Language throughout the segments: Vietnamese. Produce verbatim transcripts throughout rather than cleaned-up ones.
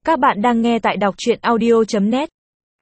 Các bạn đang nghe tại đọc truyện audio chấm net.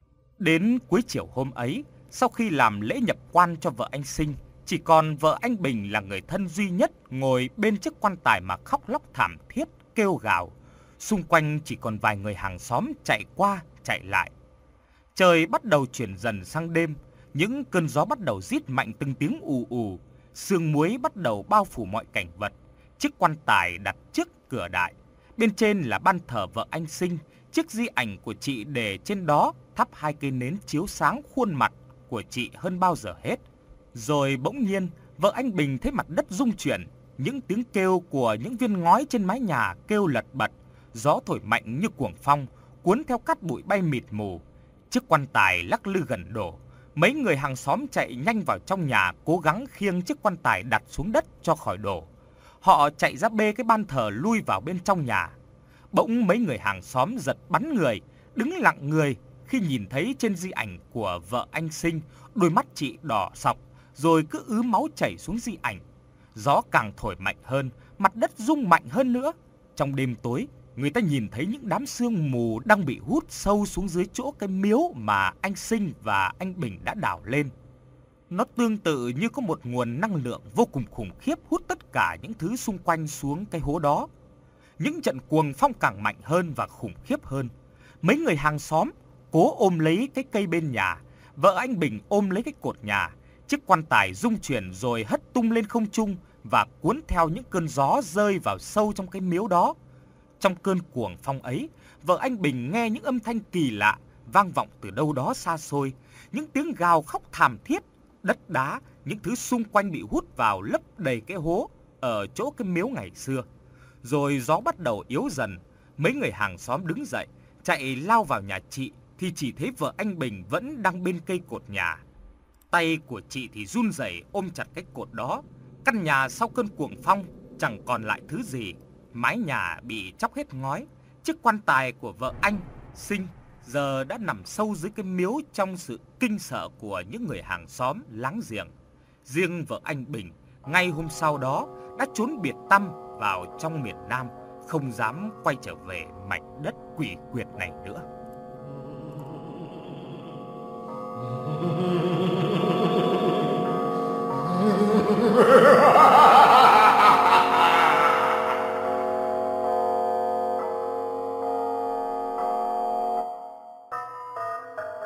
Đến cuối chiều hôm ấy, sau khi làm lễ nhập quan cho vợ anh Sinh, chỉ còn vợ anh Bình là người thân duy nhất ngồi bên chiếc quan tài mà khóc lóc thảm thiết, kêu gào. Xung quanh chỉ còn vài người hàng xóm chạy qua, chạy lại. Trời bắt đầu chuyển dần sang đêm, những cơn gió bắt đầu rít mạnh từng tiếng ù ù, sương muối bắt đầu bao phủ mọi cảnh vật. Chiếc quan tài đặt trước cửa đại, bên trên là ban thờ vợ anh Sinh, chiếc di ảnh của chị để trên đó thắp hai cây nến chiếu sáng khuôn mặt của chị hơn bao giờ hết. Rồi bỗng nhiên, vợ anh Bình thấy mặt đất rung chuyển, những tiếng kêu của những viên ngói trên mái nhà kêu lật bật, gió thổi mạnh như cuồng phong, cuốn theo cát bụi bay mịt mù. Chiếc quan tài lắc lư gần đổ, mấy người hàng xóm chạy nhanh vào trong nhà cố gắng khiêng chiếc quan tài đặt xuống đất cho khỏi đổ. Họ chạy ra bê cái ban thờ lui vào bên trong nhà. Bỗng mấy người hàng xóm giật bắn người, đứng lặng người khi nhìn thấy trên di ảnh của vợ anh Sinh, đôi mắt chị đỏ sọc, rồi cứ ứ máu chảy xuống di ảnh. Gió càng thổi mạnh hơn, mặt đất rung mạnh hơn nữa. Trong đêm tối, người ta nhìn thấy những đám sương mù đang bị hút sâu xuống dưới chỗ cái miếu mà anh Sinh và anh Bình đã đào lên. Nó tương tự như có một nguồn năng lượng vô cùng khủng khiếp hút tất cả những thứ xung quanh xuống cái hố đó. Những trận cuồng phong càng mạnh hơn và khủng khiếp hơn. Mấy người hàng xóm cố ôm lấy cái cây bên nhà, vợ anh Bình ôm lấy cái cột nhà. Chiếc quan tài rung chuyển rồi hất tung lên không trung và cuốn theo những cơn gió rơi vào sâu trong cái miếu đó. Trong cơn cuồng phong ấy, vợ anh Bình nghe những âm thanh kỳ lạ vang vọng từ đâu đó xa xôi, những tiếng gào khóc thảm thiết, đất đá, những thứ xung quanh bị hút vào lấp đầy cái hố ở chỗ cái miếu ngày xưa. Rồi gió bắt đầu yếu dần, mấy người hàng xóm đứng dậy, chạy lao vào nhà chị thì chỉ thấy vợ anh Bình vẫn đang bên cây cột nhà. Tay của chị thì run rẩy ôm chặt cái cột đó. Căn nhà sau cơn cuồng phong chẳng còn lại thứ gì, mái nhà bị tróc hết ngói. Chiếc quan tài của vợ anh Sinh giờ đã nằm sâu dưới cái miếu trong sự kinh sợ của những người hàng xóm láng giềng. Riêng vợ anh Bình ngay hôm sau đó đã trốn biệt tăm vào trong miền Nam, không dám quay trở về mảnh đất quỷ quyệt này nữa.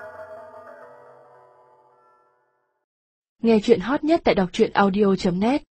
Nghe truyện hot nhất tại đọc truyện audio chấm net.